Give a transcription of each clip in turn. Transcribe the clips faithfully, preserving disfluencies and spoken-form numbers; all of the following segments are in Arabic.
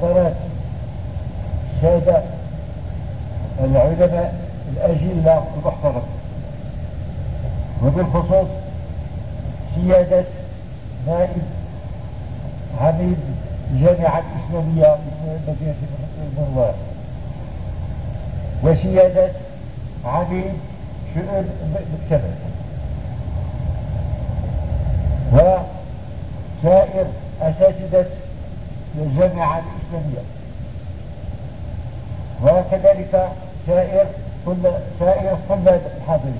حضرات السادة العلماء الأجلة المحترم، وبالخصوص سيادة نائب عميد الجامعة الإسلامية مدينة المنوار، وسيادة عميد شؤون المجتمع، وسائر أساتذة الجامعة الإسلامية، وكذلك سائر سائر الطلاب الحاضرين.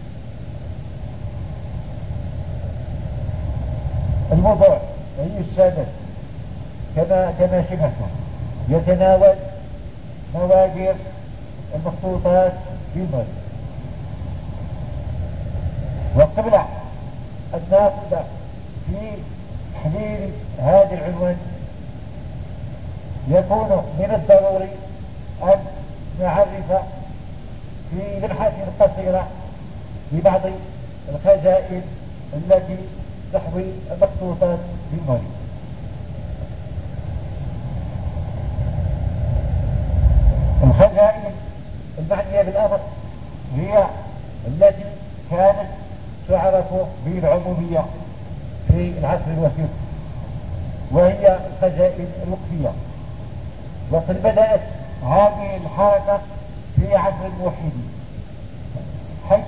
الموضوع أيها السادة كما كما سمعتم يتناول نوادر المخطوطات في المغرب. وقبل أن ناخذ في تحليل هذا العنوان يكون من الضروري أن نعرف في لمحة قصيرة ببعض الخزائن التي تحوي المخطوطات في المغرب. الخزائن المعنية بالأمر هي التي كانت تعرف بالعمومية في العصر الوثيق، وهي الخزائن الوقفية. وقد بدأت هذه الحركة في عصر الموحدين، حيث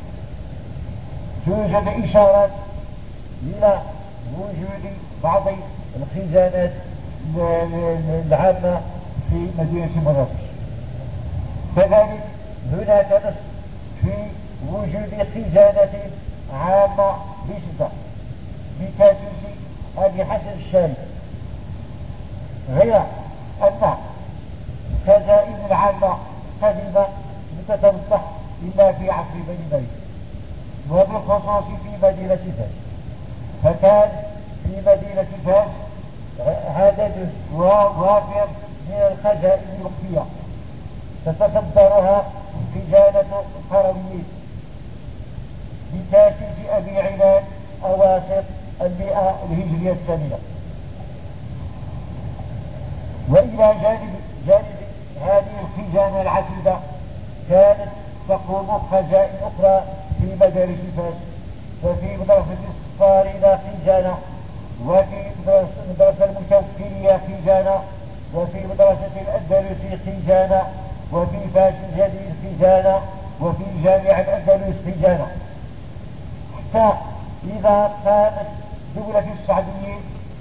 توجد إشارات إلى وجود بعض الخزانات العامة في مدينة مراكش. كذلك هناك نص في وجود خزانة عامة بجدة بتأسيس أبي حسن الشاري، غير أن الخزائن العامة قديمة لم تتوضح إلا في عصر بني مريم، وبالخصوص في مدينة فاس. فكان في مدينة فاس عدد وافر من الخزائن الوقفية تتصدرها خزانة القرويين بتأسيس أبي عنان أواسط المئة الهجرية الثانية. وإلى جانب جانب هذه الخزانة العتيدة كانت تقوم خزائن أخرى في مدارس فاس، ففي مدرسة الصفارينة خزانة، وفي مدرسة المتوكلية خزانة، وفي مدرسة الأندلسي خزانة، وفي فاس الجديد خزانة، وفي جامع الأندلس خزانة، حتى إذا قامت دولة السعوديين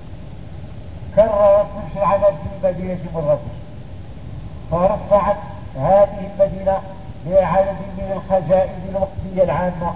كررت نفس العمل في مدينة مراكش، فرصعت هذه المدينة بعدد من الخزائن الوقفية العامة،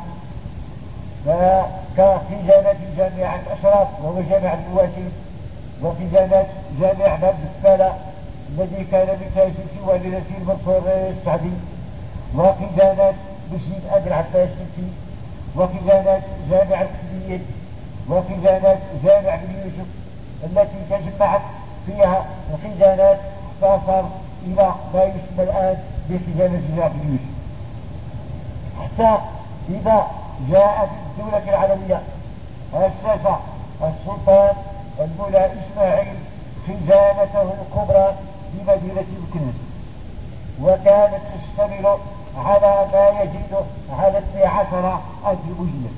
كخزانة جامع الأشراف وهو جامع البواسيل، وخزانة جامع باب السفالة الذي كان بتأسيس والدة المنصور السعدي، وخزانة مسجد أبي العباس السبتي، وخزانة جامع الكليين، وخزانة جامع بن يوسف التي تجمعت فيها الخزانات تصل إلى ما يسمى الآن بخزانة جامع بن يوسف، حتى إذا جاءت الدولة العلوية أسس السلطان المولى إسماعيل خزانته الكبرى في مدينة الكنز، وكانت تشتمل على ما يزيد على اثني عشر ألف أجيال.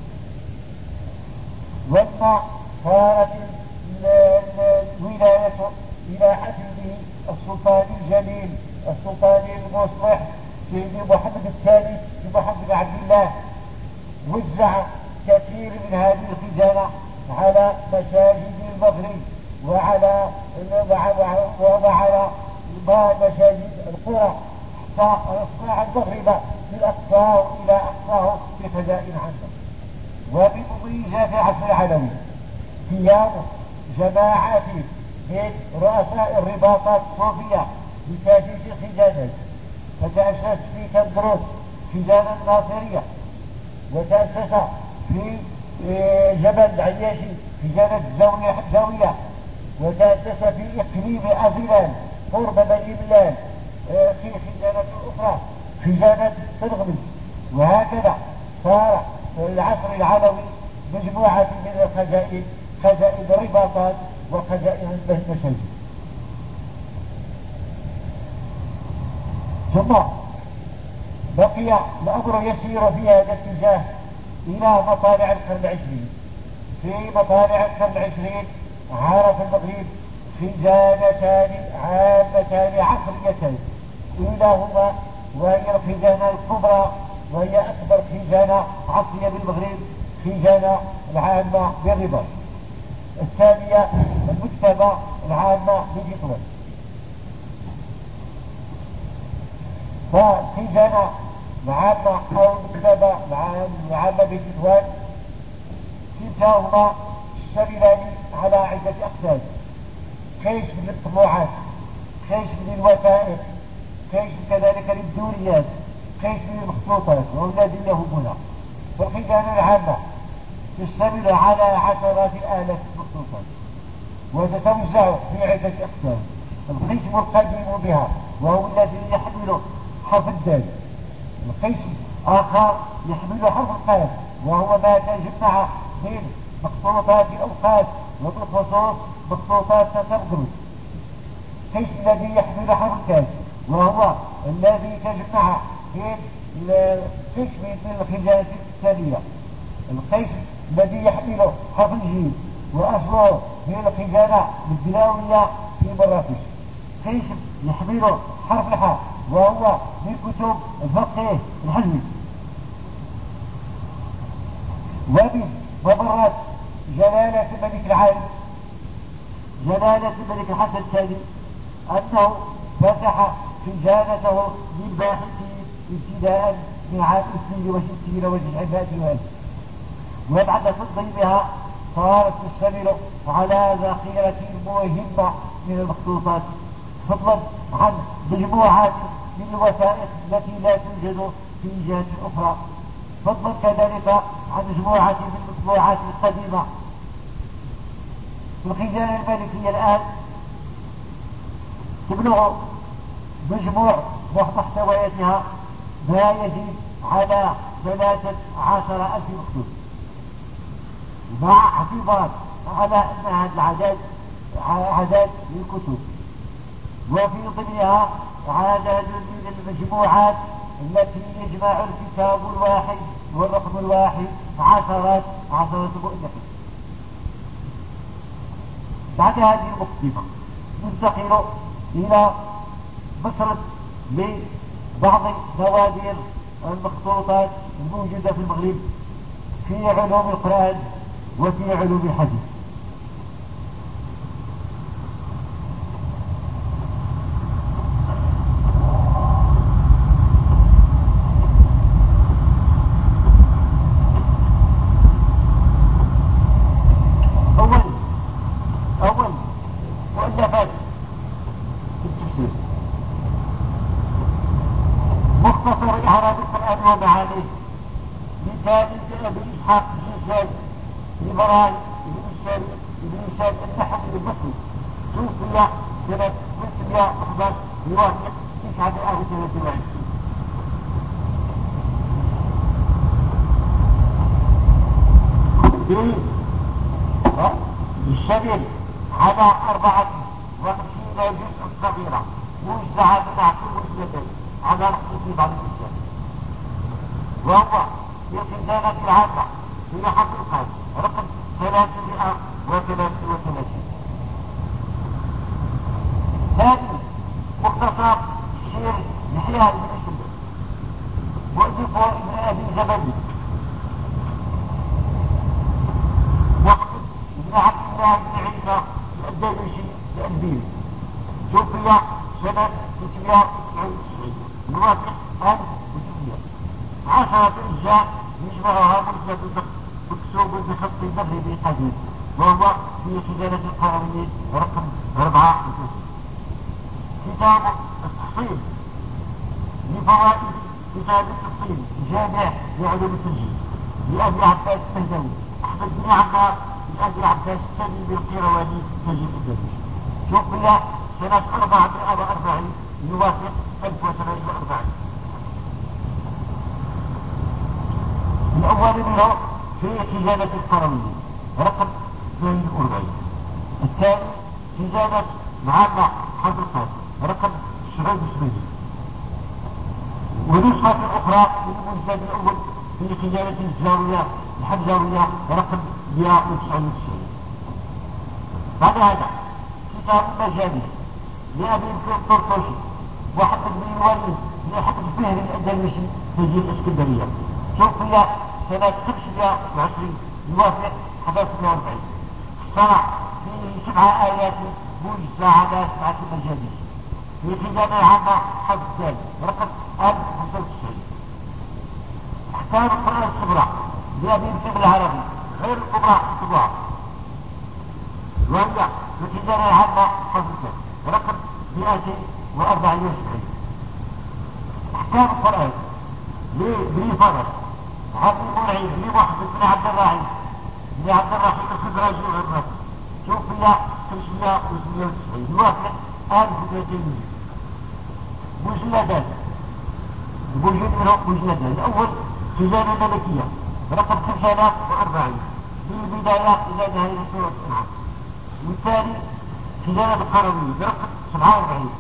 ولما صارت الولاية إلى حفيده السلطان الجليل السلطان المصلح سيدي محمد الثالث محمد بن عبد الله، وزع كثير من هذه الخزانة على مساجد المغرب وعلى وعلى مساجد القرى، حتى يصنع المغرب من أقصاه إلى أقصاه بخزائن عامة. ومن مميزات العصر العلوي قيام جماعات من رؤساء الرباطات الصوفية بتأسيس خزانات، فتأسس في كندروس خزانة الناصرية، وتأسس في جبل العياشي خزانة الزاوية، وتأسس في إقليم أزيلان قرب بني ملال في خزانة أخرى خزانة تنغمس. وهكذا صار في العصر العلوي مجموعة من الخزائن، خزائن الرباطات وخزائن المساجد. ثم بقي الأمر يسير في هذا الاتجاه إلى مطالع القرن العشرين. في مطالع القرن العشرين عرف المغرب خزانتان عامتان عصريتين أولاهما وهي الخزانة الكبرى وهي أكبر خزانة عصرية بالمغرب، خزانة العامة بالرباط. الثانية المكتبة العامة بجدول. فالخزانة العامة أو المكتبة العامة بجدول كلتاهما يشتملان على عدة أقسام: كيس من الطبوعات، كيس من الوثائق، كيس كذلك للدوريات، كيس من المخطوطات والذي له هنا. فالخزانة العامة تشتمل على عشرات الآلاف المخطوطات وتتوزع في عدة أقسام. القسم القديم بها وهو الذي يحمل حرف الدال. القسم آخر يحمل حرف القاف وهو ما تجمع من مخطوطات الأوقات وبالخصوص مخطوطات تترجم. القسم الذي يحمل حرف الكاف وهو الذي تجمع بين قسم من الخزانة الثانية. القسم الذي يحمل حرف الجيم وأصله من الخزانة الدلاوية في مراكش. قسم يحمل حرف الحاء وهو من كتب الفقه الحلبي. ومن ممرات جلالة الملك العالم جلالة الملك الحسن الثاني أنه فتح خزانته للباحثين ابتداء من عام اثنين وستين وتسعمائة وألف، وبعد تنظيمها صارت تشتمل على ذخيرة مهمة من المخطوطات، فضلا عن مجموعات من الوثائق التي لا توجد في جهات أخرى، فضلا كذلك عن مجموعة من المطبوعات القديمة. الخزانة الملكية الآن تبلغ مجموع محتوياتها ما يزيد على ثلاثة عشر ألف مخطوط، مع اعتبار على أن هذا العدد عدد للكتب، وفي ضمنها عدد من المجموعات التي يجمع الكتاب الواحد والرقم الواحد عشرات عشرات مؤلفة. بعد هذه المقدمة ننتقل إلى مصر لبعض نوادر المخطوطات الموجودة في المغرب في علوم القرآن وفي علوم الحديث. أول أول مؤلفات في التفسير مختصر إعراب القرآن ومعانيه مثال أبي إسحاق الجزاز لبراي بن الشام بن الشام النحوي المصري، توفي سنة ستمائة وأحد عشر يوافق تسعة آلاف وثلاثة وعشرين. يشتمل على أربعة وخمسين جزء صغيرة موزعة منها كل مسلمين على رأس بعض الإسلام، وهو في الخزانة العامة في حقيقة رقم ثلاثمائة وثلاثة وثلاثين. ثاني مختصر شير يحيى بن مسلم مؤلفه ابن أبي زبدي وقت ابن عبد الله بن عيسى الأندلسي الأنبيري، توفي سنة ستمائة وتسعة وتسعين يوافق ألف وستمائة. عشرة أجزاء يجمعها مسند مكتوب بخط المغربي قديم وهو في خزانة القرويين رقم أربعة وثلاثين. كتاب التفصيل لفوائد كتاب التفصيل جامع لعلوم التنجيم لأبي عباس التهدوي أحمد بن عمار لأبي عباس الثاني بالقيرواني تنجيم الدرويش، توفي سنة أربعمائة وأربعين يوافق ألف وثمانمائة وأربعين. الأول منه في خزانة القرويين رقم اثنين وأربعين، الثاني خزانة العامة حضر القاسم رقم سبعين وثمانين، ونسخة أخرى من المجلد الأول في خجالة الزاوية الحمزاوية رقم مئة وتسعة وتسعين. بعد هذا كتاب المجالس لأبي الطرطوشي وحفظ بن الوليد لحفظ فهر الأندلسي تسجيل الإسكندرية توفي سنة خمسمائة وعشرين يوافق أحد عشر وأربعين. صنع فيه سبع آيات موجزة على سبعة مجالس في خزانة العامة حفظ الثاني رقم ألف وخمسة وتسعين. أحكام القرآن الصغرى لأبي الفقه العربي غير الكبرى الكبرى وهي في خزانة العامة حفظ الثاني رقم مئتين وأربعة وسبعين. أحكام القرآن لابن فرس حافظ مرعي لمحمد بن عبد الرحيم بن عبد الرحيم الخزرجي العراقي توفي خمسمائة وثمانية وتسعين يوافق ألف ومئتين. مجلدات بوجود مجلدات الأول خزانة ملكية رقم خمسة آلاف وأربعين من البداية إلى نهاية سورة الأنعام. والثاني خزانة القروية برقم سبعة وأربعين.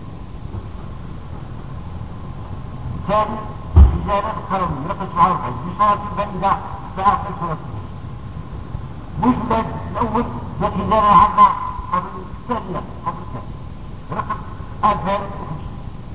الثاني خزانة القروية رقم سبعة وأربعين بصورة بعيدة في آخر سورة الناس. مجلد الأول والخزانة العامة حفظ الثانية حفظ الثاني رقم ألفين وخمسين.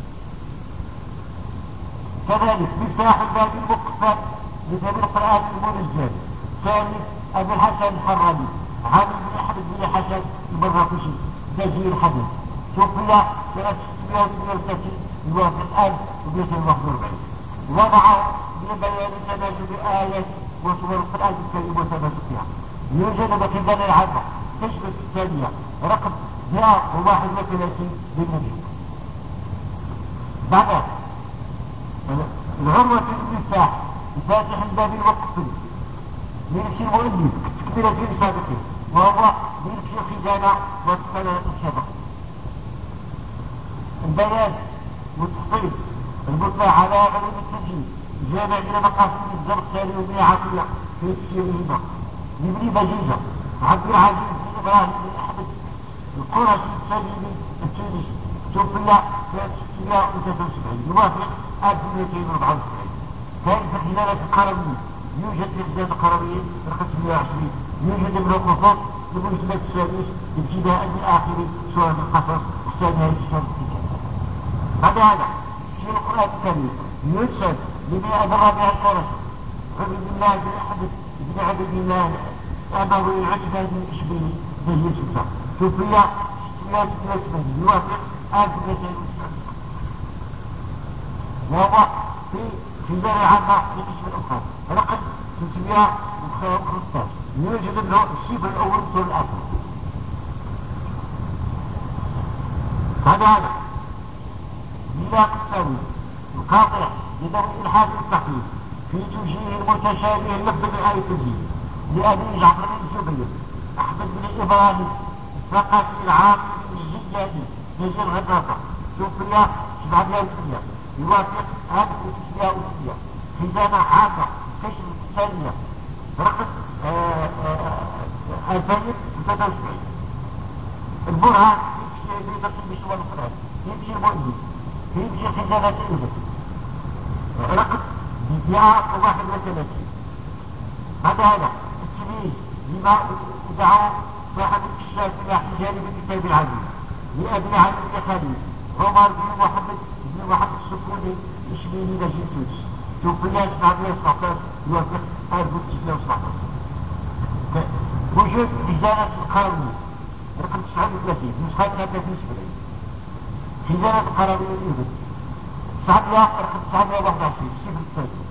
كذلك مفتاح الباب المقفل لتابع القرآن المنزل ثاني أبي الحسن الحراني عامل بن أحمد بن حسن المراكشي تسجيل الحدث توفي سنة ستمائة وثمانية وثلاثين يوافق ألف ومئتين وواحد وأربعين. وضع من بيان تناسب آيات وصور القرآن الكريم وتناسبها يوجد بخزانة العامة تشبه الثانية رقم مئة وواحد وثلاثين بالنجم. بعدها العروة المفتاح مفاتح الباب الوقفي لنفس المؤلف تكملة في رسالته وهو بنفس الخزانة والسنة السابقة. البيان والتفصيل المطلع على علوم التسجيل جامع من مقاصد الزرقساني وابن عطية في تفسيرهما لابن بجيجة عبد العزيز بن إبراهيم بن أحمد القرشي السليمي التونسي توفي سنة ستمائة وثلاثة وسبعين يوافق ألف ومئتين وأربعة وسبعين. ثالث خزانة القرويين يوجد في خزانة القرويين رقم ثمانية وعشرين يوجد من القصص لمجلد السادس ابتداء من آخر سورة القصص الثانية في سورة الكتاب. بعد هذا في القرآن الكريم يرسل لبيع الرابع القرشي عبد الله بن أحمد بن عبد الله أبوي العتبة بن إشبيلي بن سلطان توفي ستمائة وثمانية وثمانين يوافق ألف ومئتين وتسعة وهو في خزانة عامة لقسم الأوقات رقم ثلاثمائة وخمسة عشر يوجد منه الشبه الأول طول الآخر. بعد هذا ميلاق الثاني القاطع لدرء الحاد التحقيق في توجيه المتشابه اللفظ بآية التنزيل لأبي جعفر بن الزبير أحمد بن إبراهيم الثقفي العام بن الزجاجي نزل غداقة توفي سبعمائة وثمانية يوافق ألف وتسعمائة وستين. خزانة عامة قسم الثانية رقم ألفين وثلاثة وسبعين. البرهان في تصميم سورة القرآن يمشي المؤلف يمشي خزانة الإنجاز رقم مئة وواحد وثلاثين. بعد هذا التمييز لما ادعاه صاحب الكشاف من احتجاج بالكتاب العزيز لأبي علي بن خليل عمر بن محمد بن محمد السفوني الإشبيلي نجيب تونس توفي سبعمائة وسبعة عشر يوافق ألف وتسعمائة وسبعة عشر. وجود خزانة القروية رقم تسعة وثلاثين نسخة ثلاثة وسبعين. خزانة القروية الإبن تسعمائة رقم تسعمائة وواحد وعشرين صفر الثالث.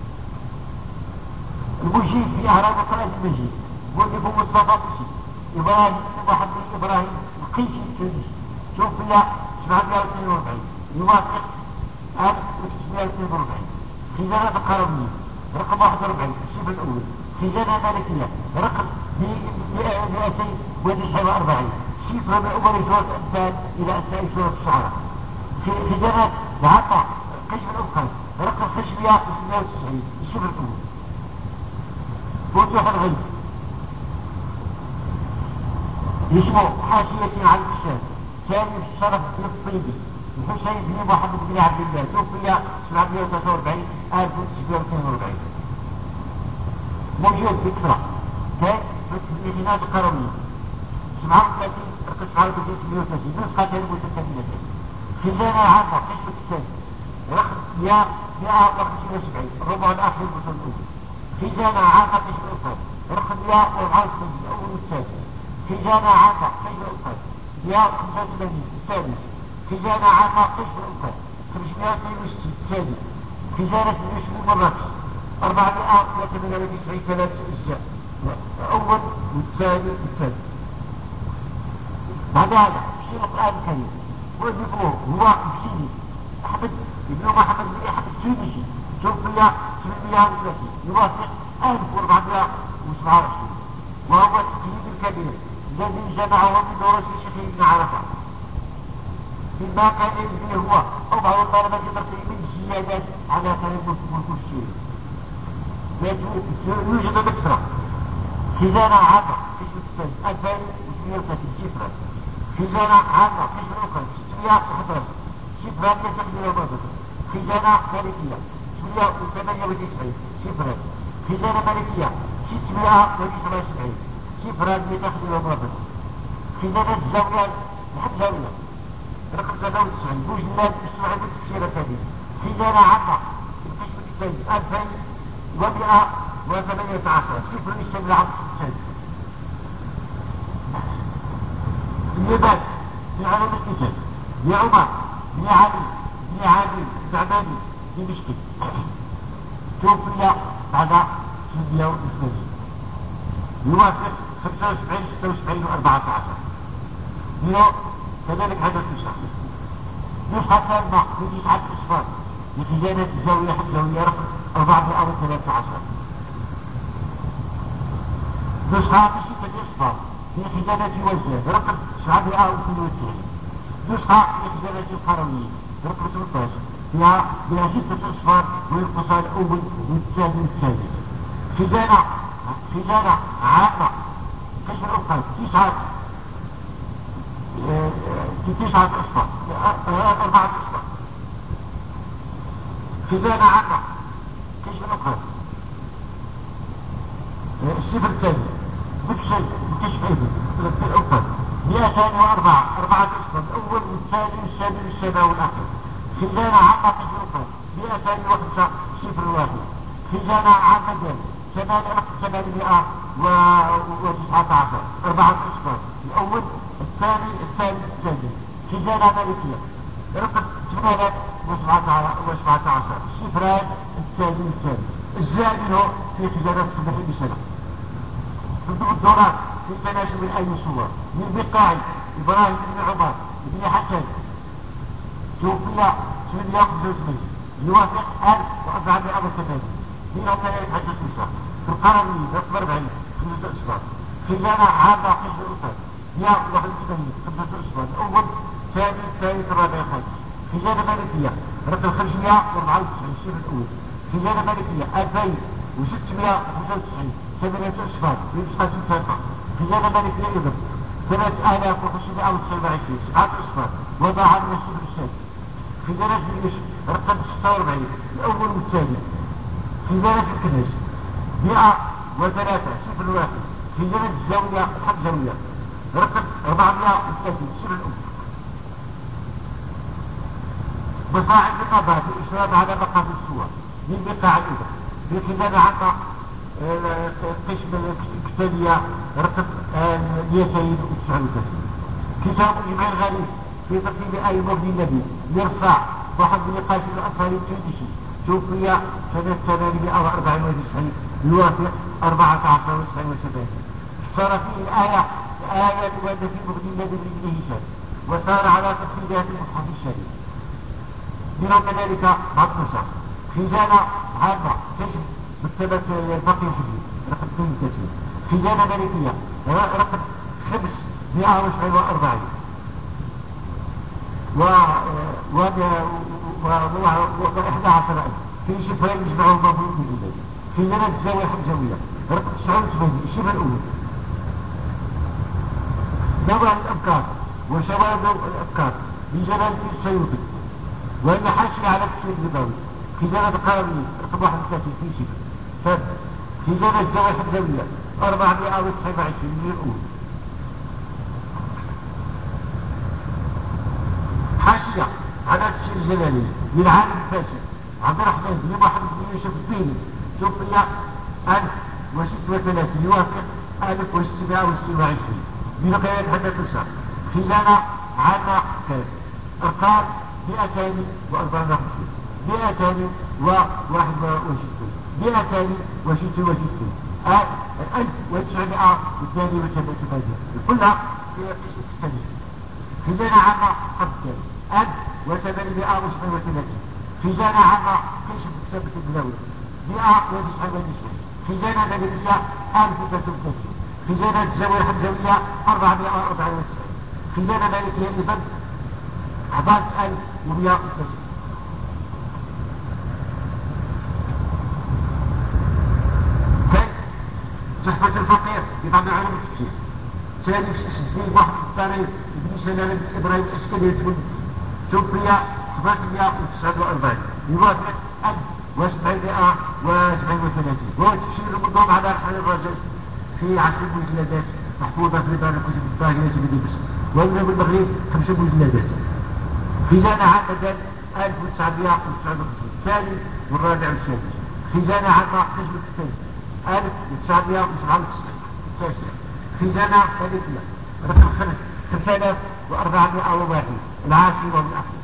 المجيد في أهرام القرآن المجيد مؤلف مصطفى قسي إبراهيم بن محمد إبراهيم القيسي التونسي توفي سبعمائة واثنين وأربعين يوافق ألف وتسعمائة واثنين وأربعين. خزانة القروية رقم واحد وأربعين الصفر الأول. خزانة ملكية رقم مئتين وتسعة وأربعين صفر من أول سورة الأنفال إلى أثناء سورة الشعراء. خزانة العطاء قسم الأوقات رقم خمسمائة وثمانية وتسعين الصفر الأول. فتوح الغيب يسمى حاشية على الكشاف ثاني في الشرف الطيبي الحسين بن محمد بن عبد الله توفي سبعمائة وثلاثة وأربعين ألف وتسعمائة واثنين وأربعين موجود بكثرة كان في الإغناء القروي سبعة وثلاثين رقم سبعة وثلاثين ثمانية وثلاثين نسخة كان متكاملة خزانة عامة قسم الثاني رقم مئة وخمسين وسبعين الربع الآخر الفصل الأول خزانة عامة قسم الأوقات رقم مئة وأربعة وثمانين الأول والثاني خزانة عامة قسم الأوقات مئة وخمسة وثمانين الثالث خزانة عامة قسم الأوقات خمسمائة واثنين وستين الثاني خزانة اليوسف المراكش أربعمائة وثمانية وتسعين ثلاثة أجزاء الأول والثاني والثالث. بعد هذا في القرآن الكريم وذكره هو مسيني أحمد ابن محمد بن أحمد السيدي توفي ثمانمائة وثلاثين يوافق ألف وأربعمائة وسبعة وعشرين وهو التقليد الكبير الذي جمعه من دروس الشيخ ابن عرفة مما كان يجري هو أو بعض الطلبة بتقريب الزيادات على كلام الكرسي. يوجد بكثرة خزانة عامة قسم الثاني ألفين وثمانية وثلاثين صفرا خزانة عامة قسم الأخرى ستمائة وأحد عشر صفرا لتقدير المرضى خزانة ملكية ستمائة وثمانية وتسعين صفرا خزانة ملكية ستمائة وتسعة وسبعين صفرا لتقدير المرضى خزانة الزاوية لحد زاوية رقم سبعة وتسعين بوجلات السعودية والتفسير الثاني خزانة عامة القسم الثاني ألفين ومئة وثمانية عشر صفر يشتمل على الثاني. اليابان في عالم الكتاب لعمر بن علي بن علي الزعماني دمشقي توفي بعد ثمانمائة وثلاثين يوافق خمسة وسبعين ستة وسبعين وأربعة عشر اليوم كذلك هذا النسخة نسخة ثانية في تسعة أصفار لخزانة الزاوية الزاوية رقم أربعمائة وثلاثة عشر نسخة بستة أصفار في خزانة وزاد رقم سبعمائة واثنين وتسعين نسخة في خزانة القرويين رقم ثلاثة عشر فيها بها ستة أصفار وينقصها الأول والثاني والثالث خزانة خزانة عامة قسم الأوقات تسعة في تسعة أصفار أربعة أصفار خزانة عامة قسم الأوقات الصفر الثاني بكسل بكشف في الأوقات مئتين وأربعة أربعة أصفار الأول والثاني والثاني والسابع والآخر خزانة عامة قسم الأوقات مئتين وخمسة صفر واحد خزانة عامة ثاني ثمانية رقم ثمانمائة وتسعة عشر أربعة أصفار الأول الثاني الثاني الثاني خزانة ملكية رقم ثمانية وسبعة عشر صفران الثاني الثاني الزائد منه في خزانة الصباحي بسنة صندوق الدورات في تناسب من أي صور من بقاعي إبراهيم بن عمر بن حسن توفي ثمانمائة وخمسة وثمانين يوافق ألف وأربعمائة وثمانين منهم كذلك عدة نسخ في القرني رقم أربعين خمسة أصفار خزانة عامة قسم الأوقات مئة وواحد وثمانين خمسة أصفار الأول ثاني الثالث الرابع الخامس خزانة ملكية رقم خمسمائة وأربعة وتسعين الصفر الأول خزانة ملكية ألفين وستمائة وخمسة وتسعين ثمانية أصفار بنسخة ثالثة خزانة ملكية أيضا ثلاثة آلاف وخمسمائة وتسعة وعشرين سبعة أصفار وضعها من الصفر السادس خزانة اليوسف رقم ستة وأربعين الأول والثاني خزانة الكنز مئة وثلاثة صفر واحد خزانة الزاوية حق زاوية رقم أربعمائة وثلاثين صفر الأول مصاعب النظر بالإشراف على مقام الصور من بقاع الأولى في خزانة عامة قسم الكتابية رقم مئتين وتسعة وثلاثين كتاب الجمع الغريب في ترتيب آي مبني النبي يرفع واحد من قاسم الأصهري التونسي توفي سنة ثمانمائة وأربعة وتسعين يوافق أربعة عشر وتسعين وسبعين صار فيه الآية آية التي مبني النبي بن هشام وسار على تقليدات المصحف الشريف منهم كذلك بعض النسخ خزانة عامة كشف مكتبة الفقيه الحديث رقم اثنين وثلاثين خزانة ملكية رقم خمسمائة وسبعة وأربعين و وإحدى عشر ألف في شفرين يجمعهم مفروض بالإيمان خزانة الزاوية حمزوية رقم تسعة وثمانين الشفر الأول نوع الأفكار وشواذ الأفكار لجلال الدين السيوطي، وهي حاشية على تفسير النبوي. خزانة القرويين رقم واحد وثلاثين في شبه ثالث. خزانة الزوايا الحمزوية أربعمائة وتسعة وعشرين من الأول. حاشية على تفسير الجلالي للعالم الفاسد عبد الرحمن بن محمد بن يوسف الديني، توفي ألف وستة وثلاثين يوافق ألف وستمائة وستة وعشرين ببقية حدث الشهر. خزانة عامة كاس أرقام مئتان وأربعة وخمسين، مئتان وواحد وستين، مئتان وستة وستين، ألف وتسعمائة واثنان وثلاثين كلها في قسم الثاني. خزانة عامة خمسة ألف وثمانمائة وسبعة وثلاثين، خزانة عامة قسم ثابت البلاوي مئة وتسعة وتسعين، خزانة مدنية ألف وثلاثة وثلاثين، خزانة الزاوية الحمزوية أربعمائة وأربعة وتسعين، خزانة مالكية لبن أحد عشر ألف ومئة وثلاثين. تحفة الفقير بطبع علم التفسير ثالث سجين واحد الطريق ابن سلام إبراهيم الأسكري توفي ثمانمائة وتسعة وأربعين يوافق ألف وسبعمائة وسبعة وثلاثين. وهو تفسير المنظوم على أرحال الرجل في عشر مجلدات محفوظة في دار الكتب الطاهرة بدمشق، ومن المغرب خمس مجلدات. خزانة عامة ألف وتسعمائة وتسعة وخمسين الثاني والرابع والسادس. خزانة عامة قسم الثاني ألف وتسعمائة وسبعة وتسعين التاسع. خزانة مالكية رقم خمس خمسة آلاف وأربعمائة وواحد العاشر والأخير.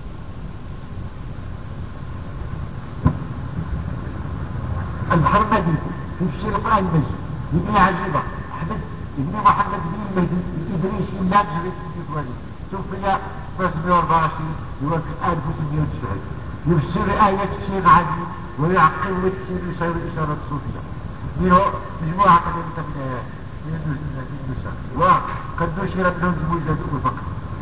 المحمدي في تفسير القرآن المجيد ابن عجيبة أحمد ابن محمد بن المهدي الإدريسي اللاجري الإسرائيلي توفي ثلاثمائة وأربعة وعشرين يوافق ألف وثمانمائة وتسعين. يفسر آية تفسير عجيب ويعقل ويفسر يسير الإشارة الصوفية. منه مجموعة قديمة من آيات من النساء وقد نشر منهم الموجود والفقر.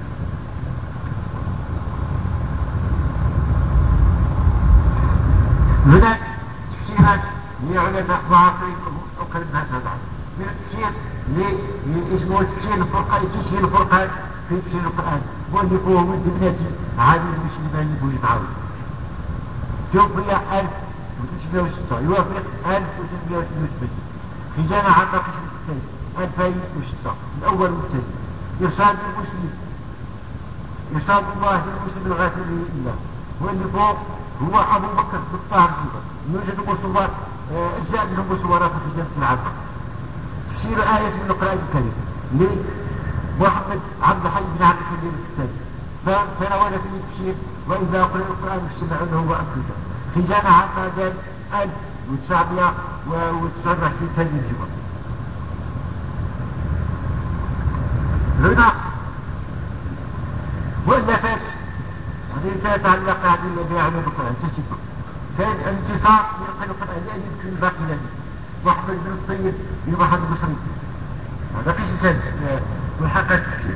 هناك تفسيرات لعلماء معاصرين أو قريب من هذا من التفسير اسمه تفسير الفرقان، تفسير الفرقان في تفسير القرآن مؤلفه ولد ابنتي علي المسلماني بن تعاون توفي ألف وتسعمائة وستة يوافق ألف وثمانمائة واثنين وسبعين. خزانة عامة قسم الثاني ألفين وستة الأول والثاني. إرشاد المسلم إرشاد الله للمسلم الغافل لله واللي فوق هو أبو بكر بالطاهر الجبر يوجد مصورات أجزاء من المصورات في خزانة العامة. تفسير آية من القرآن الكريم لمحمد عبد الحي بن عبد الكريم الكتابي فتناول فيه التفسير وإذا قرأ القرآن فاستمعوا له وأنصتوا. خزانة عامة زاد ألف وتسعمائة وتسعة وعشرين ثاني الجبر. هنا مؤلفات حديثة تتعلق هذه الذي يعلم القرآن تسبب كان الانتصار من القرآن لا يمكن الباقي لديه. محمد بن الطيب لمحمد المصري هذا قسم كان ملحقات التفسير.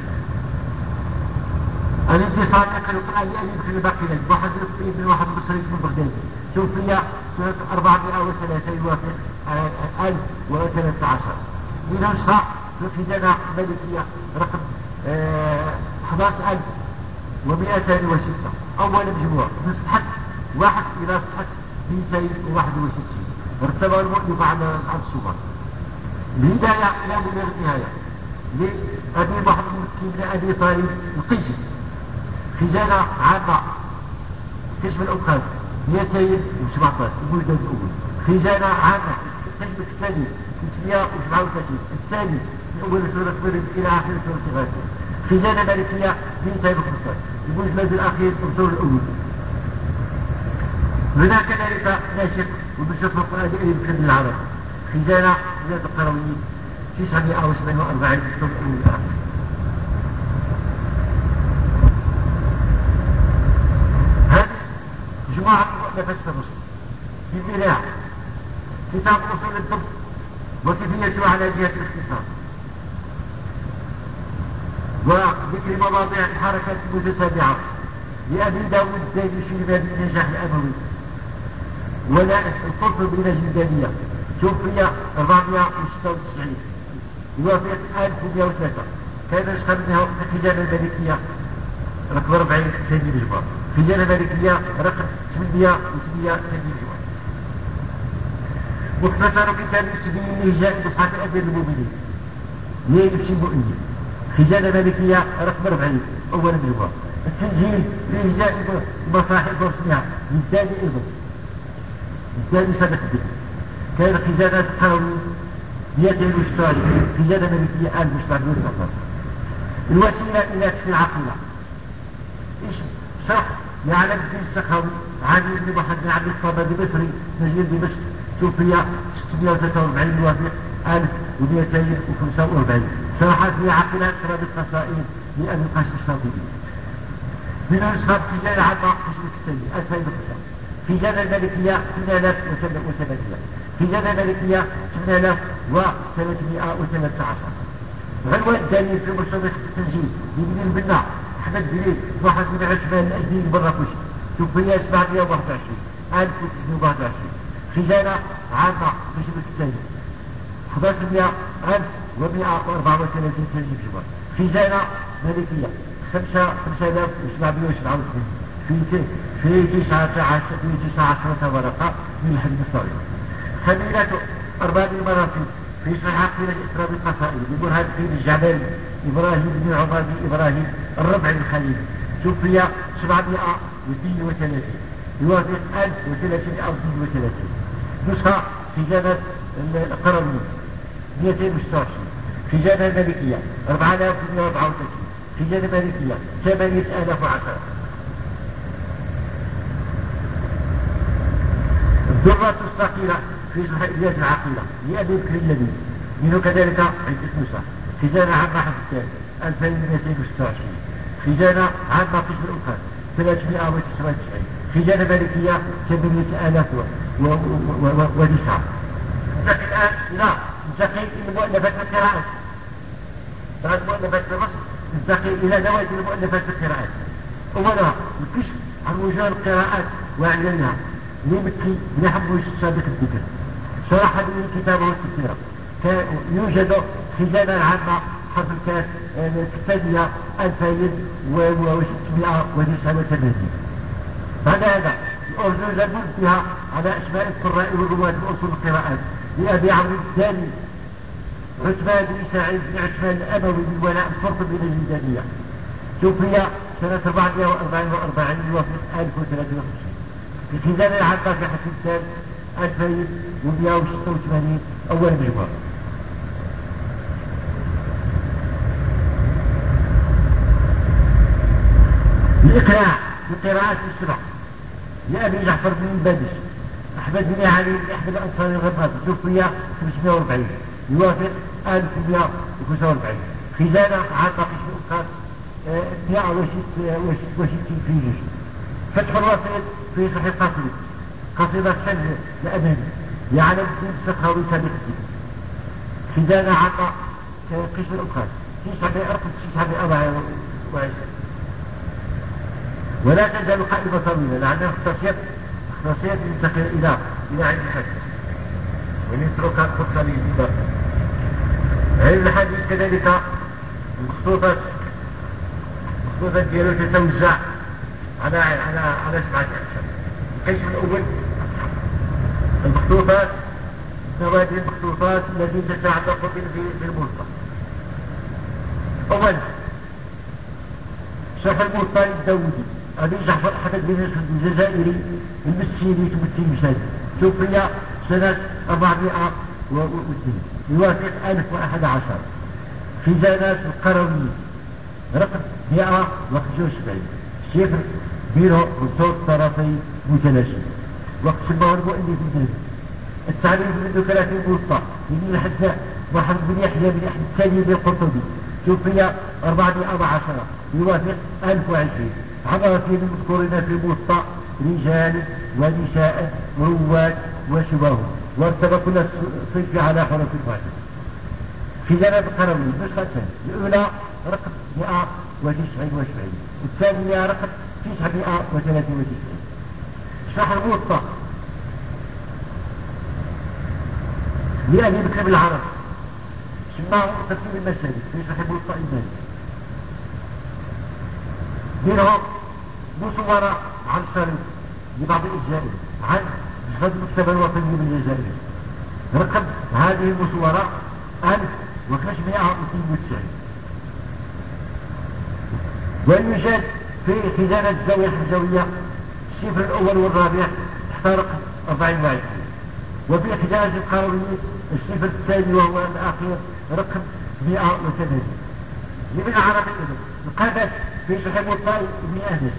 الانتصار يقرأ القرآن لا يمكن الباقي لديه. محمد بن الطيب بن واحد المصري من بغداد توفي سنة أربعمائة وثلاثة يوافق ألف وثلاثة عشر. من نسخة في الخزانة الملكية رقم أحد عشر ألف ومئتان وستة أول مجموعة من صفحة واحد إلى صفحة مئتين وواحد وستين ارتبى المؤلف على الصور. الهداية إلى بلغ النهاية لأبي محمود بن أبي طالب القيسي. خزانة عامة قسم الأوقات مئتين وسبعة عشر المجلد الأول. خزانة عامة القسم الثاني ستمائة وسبعة وثلاثين الثاني من أول سورة مريم إلى آخر سورة غافر. خزانة مالكية مئتين وخمسة عشر المجلد الأخير من الدور الأول. هناك كذلك ناشق وبالشكل القرآن الكريم بشكل العرب. خزانة زاد القرويين تسعمائة وسبعة وأربعين في الدور الأول الآخر. هذه مجموعة مؤلفات الرسل في البناء كتاب أصول الضبط وكيفيته على جهة الاختصار وذكر مواضيع الحركات المتتابعة لأبي داود الداني في باب النجاح الأموي ولا القرطبي من الجلدانية توفي أربعمائة وستة وتسعين يوافق ألف ومئة وثلاثة. كان نسخة منها الخزانة الملكية رقم أربعين تهذيب الجبر. خزانة مالكية رقم ثمانمائة وثمانية تهذيب الجبر. مختصر كتاب سبيل الهجاء دفعة الأمير المؤمنين لنفس المؤمنين. خزانة مالكية رقم أربعين أولا بالجبر. التسجيل لإجزاء المصاحف والصناعة للثاني أيضا الثاني سابق الذكر. كان الخزانات القروية مئتين وستة خزانة ملكية ألف وسبعمائة وتسعة. الوسيلة إلى كشف العقيدة إيش شرح يعلم الدين السخاوي عن ابن محمد بن عبد الصمد المصري نجيل دمشق توفي ستمائة وثلاثة وأربعين موافق ألف ومئتين وخمسة وأربعين. شرحت في عقيدة شراب القصائد لأبي القاسم الشاطبي. من نسخة خزانة عامة قسم الكتابي ألفين وخمسة. خزانة الملكية ثمانية آلاف وثمانمائة. خزانة الملكية ثمانية آلاف وثلاثمائة وثلاثة عشر. عنوان الدليل في مرصدة التنزيل لابن البنا أحمد بن واحد بن عثمان الأزدي البراكوشي توفي سبعمائة وواحد وعشرين ألف وتسعمائة وواحد وعشرين. خزانة عامة قسم الكتابي أحد عشر ألف ومائة وأربعة وثلاثين تنزيل جبر. خزانة ملكية خمسة آلاف وسبعمائة وسبعة وثمانين في في تسعة عشر في تسعة عشرة ورقة من الحديث الصغير. خميلة أرباب المراسيل في صحيح عقيدة إسراب القصائد لبرهان الدين الجعبري إبراهيم بن عمر بن إبراهيم الربع الخليل توفي سبعمائة واثنين وثلاثين يوافق ألف وثلاثمائة واثنين وثلاثين. نسخة خزانة القروية مئتين وستة وعشرين. خزانة الملكية أربعة آلاف ومائة وأربعة وثلاثين. خزانة مالكية ثمانية آلاف وعشرة. الدرة الثقيلة في صحيحيات العقيدة لأبي بكر اللبيب منه كذلك عدة نسخ. خزانة عامة حفظتان ألفين ومئتين وستة وعشرين. خزانة عامة قسم الأنفاس ثلاثمائة وتسعة وتسعين. خزانة مالكية ثمانية آلاف وتسعة. ننتقل الآن إلى ننتقل إلى المؤلفات والقراءات. بعد مؤلفات الرسم ننتقل إلى نوادي المؤلفات والقراءات. أولها الكشف عن وجوه القراءات وأعيانها لمكي بن حموش السابق الذكر. شرح به كتابه التفسير. يوجد خزانة عامة حرف الكاف الكتابية ألفين وستمائة وتسعة وثمانين. بعد هذا الأرجوز بها على أسماء القراء والرواة وأصول القراءات لأبي عمرو الثاني عثمان بن سعيد بن عثمان الأموي بالولاء الفرق بين الجدانية توفي سنة أربعمائة وأربعين وأربعين يوافق ألف وثلاثة وخمسين. في خزانة العامة في حسن ألفين ومائة وستة وثمانين أول مجموعة. الإقراع بالقراءات السبع لأبي جعفر بن البادش أحمد بن علي بن أحمد الأنصاري الغرباطي توفي خمسمائة وأربعين يوافق ألف ومائة وخمسة وأربعين. خزانة عامة قسم الأنقاض مائة وستين في جيش. فتح الواسط في صحيح قصيدة قصيدة شنه لأمامي يعلم الدين السخاوي سابق الدين. خزانة عامة قسم الأنقاض تسعمائة رقم تسعمائة وعشرين. ولا تزال قائمة طويلة لأنها اختصيت اختصيت ينتقل إلى إلى علم الحديث ونتركها فرصة للباقي. علم الحديث كذلك المخطوطات المخطوطات ديالو تتوزع على على على سبعة أقسام. القسم الأول المخطوطات نوادي المخطوطات التي تتعلق بالموطأ. أولا شرح الموطأ الداودي أبي جعفر أحمد بن نصر الجزائري المسيري تمثيل مشاهد توفي سنة أربعمائة واثنين يوافق ألف وأحد عشر. خزانات القرويين رقم مائة وخمسة وسبعين صفر بيرو رصود طرفي متلاشي. واقسمه المؤلف الذهبي. التعريف من ثلاثين موطأ من الحداء محمد بن يحيى بن أحمد الثاني بن القرطبي توفي أربعمائة وعشرة يوافق ألف وعشرين. حضر فيه المذكورين في الموطأ رجال ونساء رواد وشبههم وارتبى كل صنف على حروف واحدة. خزانة القرويين نسختان الأولى رقم مائة وتسعة وسبعين الثانية رقم تسعمائة وثلاثة وتسعين. شرح الموطأ لأبي بكر بن العرب سماه ترتيب المسالك في صحيح الموطأ المالك. منهم مصورة عن شريط لبعض الأجزاء عن جهاز المكتبة الوطنية بالجزائر. رقم هذه المصورة ألف وخمسمائة واثنين وتسعين. ويوجد في خزانة الزاوية الحمزوية الصفر الأول والرابع تحت رقم أربعين وعشرين. وفي خزانة القرويين الصفر الثاني وهو الأخير رقم مائة وثمانين. لمن عربي القادس في شرح الموطأ ابن أنس.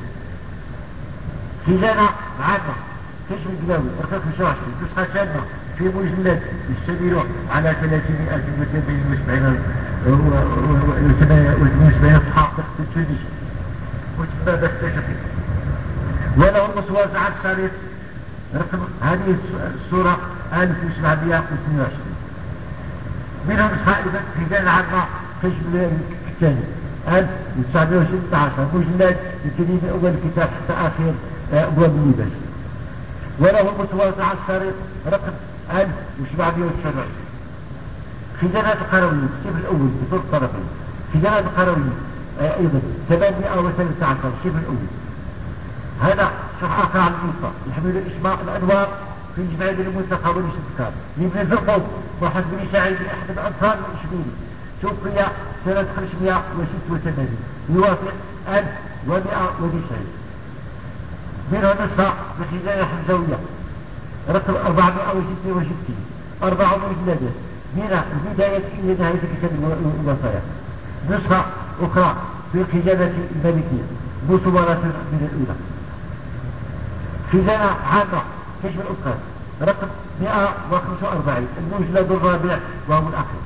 خزانة عامة كشف القلاوي رقم خمسة وعشرين نسخة شاملة في مجلد يشتمل على ثلاثمائة وسبعين وسبعين وثمانية وسبعين صفحة تحت التونسي وتبقى باكتشفه. وله المصور عن شريط رقم هذه الصورة ألف وسبعمائة واثنين وعشرين. منهم نسخة أيضا خزانة عامة كشف الثاني ألف وتسعمائة وستة عشر مجلد يبتدي من أول الكتاب حتى آخر أبواب اللباس. وله المتواضع على الشريط رقم ألف وسبعمائة وتسعة وعشرين. خزانات القرويين الصفر الأول بطول الطرفين. خزانات القرويين آه أيضا ثمانمائة وثلاثة عشر الصفر الأول. هذا شرح آخر عن الموطأ يحمل الإسماء الأنوار في جمعية المنتخب والاستذكار لابن زرقوط وحسب بن سعيد أحد الأنصار الإشبيلي توفي سنة خمسمائة وستة وثمانين يوافق ألف ومائة وتسعين. منها نسخة بخزانة الحمزوية رقم أربعمائة وستة وستين أربع مجلدات من البداية إلى نهاية كتاب الوصايا. نسخة أخرى في الخزانة المالكية مصورة من الأولى. خزانة عامة كشف الأفكار رقم مائة وخمسة وأربعين المجلد الرابع وهو الأخير.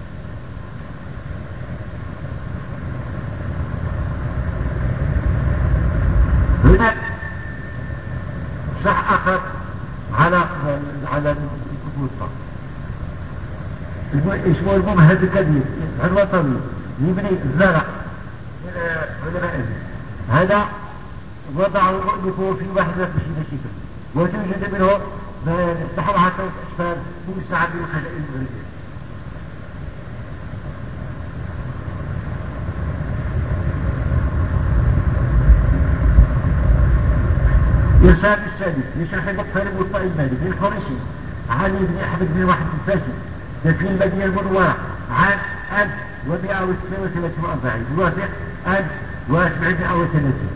هناك شرح آخر على على الموطأ اسمه الممهد الكبير عنوان طويل يبني الزرع من علماء هذا وضعه المؤلف في واحد وعشرين شكل وتوجد منه نحو عشرة أسفار موسعة بالخزائن المغربية. إرسال السادس لشرح مقتل الموطأ المالي للفريسي علي بن أحمد بن واحد الفاسي في المدينة المنورة عام ألف ومائة وتسعة وثلاثين وأربعين يوافق ألف وسبعمائة وثلاثين.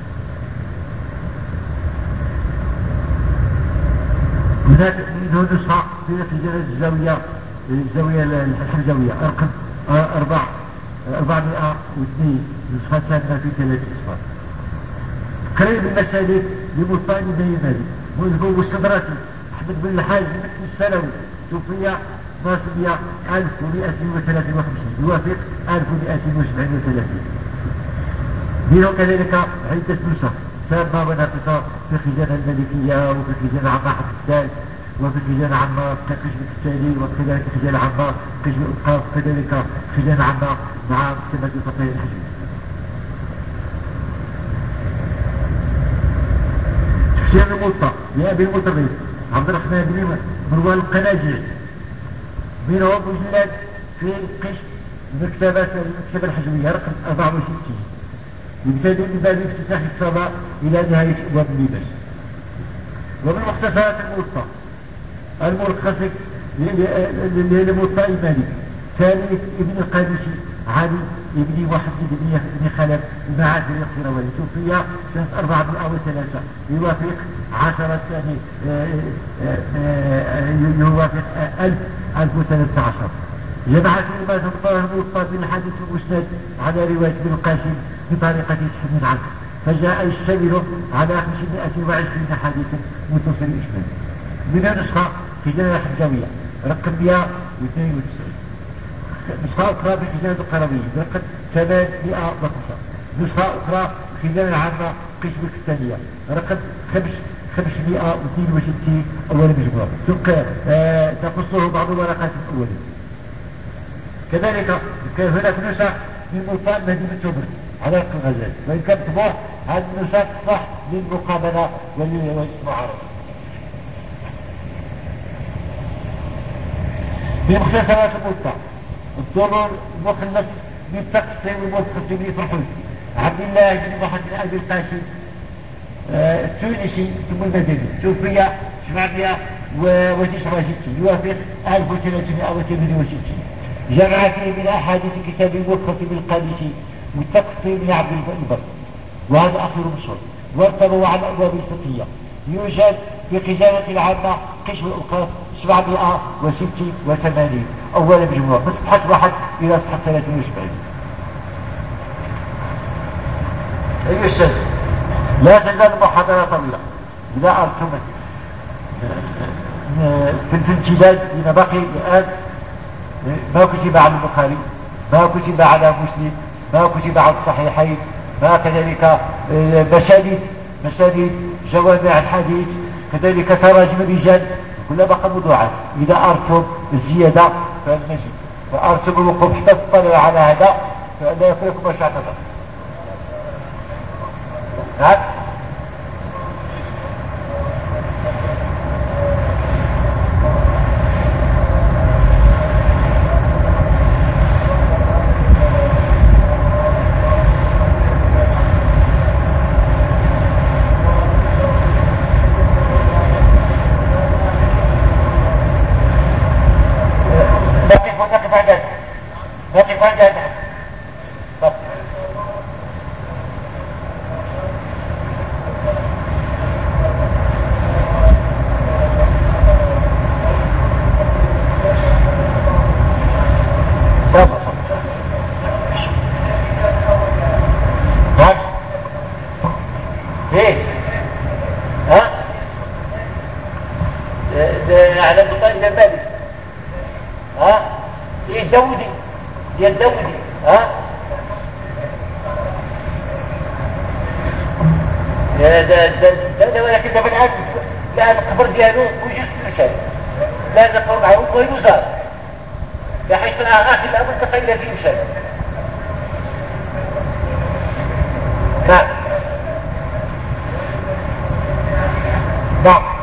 هناك منه نسخة في خزانة الزاوية الزاوية الحمزوية رقم أربع أربعمائة واثنين نسخة ثانية في ثلاث أصفار. قريب المسالك لموطأ بن مالك مؤلفه واستدراكي أحمد بن الحاج بن السلوي توفي ناصبية ألف ومائة وثلاثين وخمسين يوافق ألف ومائة وسبعين وثلاثين. منه كذلك عدة نسخ سامة وناقصة في خزانة الملكية وفي خزانة عمار حمدان وفي خزانة عمار كقسم التالي وكذلك خزانة عمار قسم الأوقاف كذلك خزانة عمار مع مكتبة الفقيه الحجوي. تفسير الموطأ لأبي المطرب عبد الرحمن بن مروان القناجي منه مجلد في قسم المكتبة المكتبة الحجوية رقم أربعة وستين يبتدئ من باب افتتاح الصلاة إلى نهاية أبواب اللباس. ومن مختصرات الموطأ الملخص للموطأ المالك ثالث ابن القادسي علي ابن محمد بن خلف المعافر القروي توفي سنة أربعمائة وثلاثة يوافق عشرة ثاني يوافق ألف ألف وثلاثة عشر. جمع كلمات الموطأ بالحديث المسند على رواية ابن القاسم بطريقة تحميل عنه فجاء يشتمل على خمسمائة وعشرين حديثا متصل الإسناد. من النسخة خزانة الحمزوية رقم مائة واثنين وتسعين. نسخة أخرى في خزانة القرويين رقم ثمانمائة وخمسة. نسخة أخرى خزانة عامة قسم الثانية رقم خمس خمسمائة واثنين وستين أول مجموعة آه تخصه بعض الورقات الأولى. كذلك كان هناك نسخ من موطأ مدينة تبرز على رقم الغزال وإن كان طبوع هذه النسخ صح للمقابلة والمعارضة. بمختصرات الموطأ الدور المخلص من تقسيم والمتقسم لفرحوش عبد الله بن محمد بن ابي القاسم آه التونسي ثم المدني توفي سبعمائة وتسعة وستين يوافق ألف وثلاثمائة وثمانية وستين. جمع فيه من احاديث كتاب الموقف بالقادسي والتقصي بن عبد البر وهذا اخر مصر، وارتبوا على الابواب الفقهيه. يوجد في خزانة العامة قسم الأوقاف سبعمائة وستة وثمانين أولا بجمهور من صفحة واحد إلى صفحة ثلاثين وسبعين. أيها السادة، لا تزال المحاضرة طويلة إذا أردتم في الامتداد لما بقي الآن ما كتب على البخاري، ما كتب على مسلم، ما كتب على الصحيحين، ما كذلك مسانيد مسانيد جوامع الحديث، كذلك تراجم الرجال، كلها بقى موضوعات. إذا أردتم الزيادة فالمزيد، وأردتم الوقوف حتى تطلعوا على هذا فلا يكون ما شاء الله. نعم. نعم.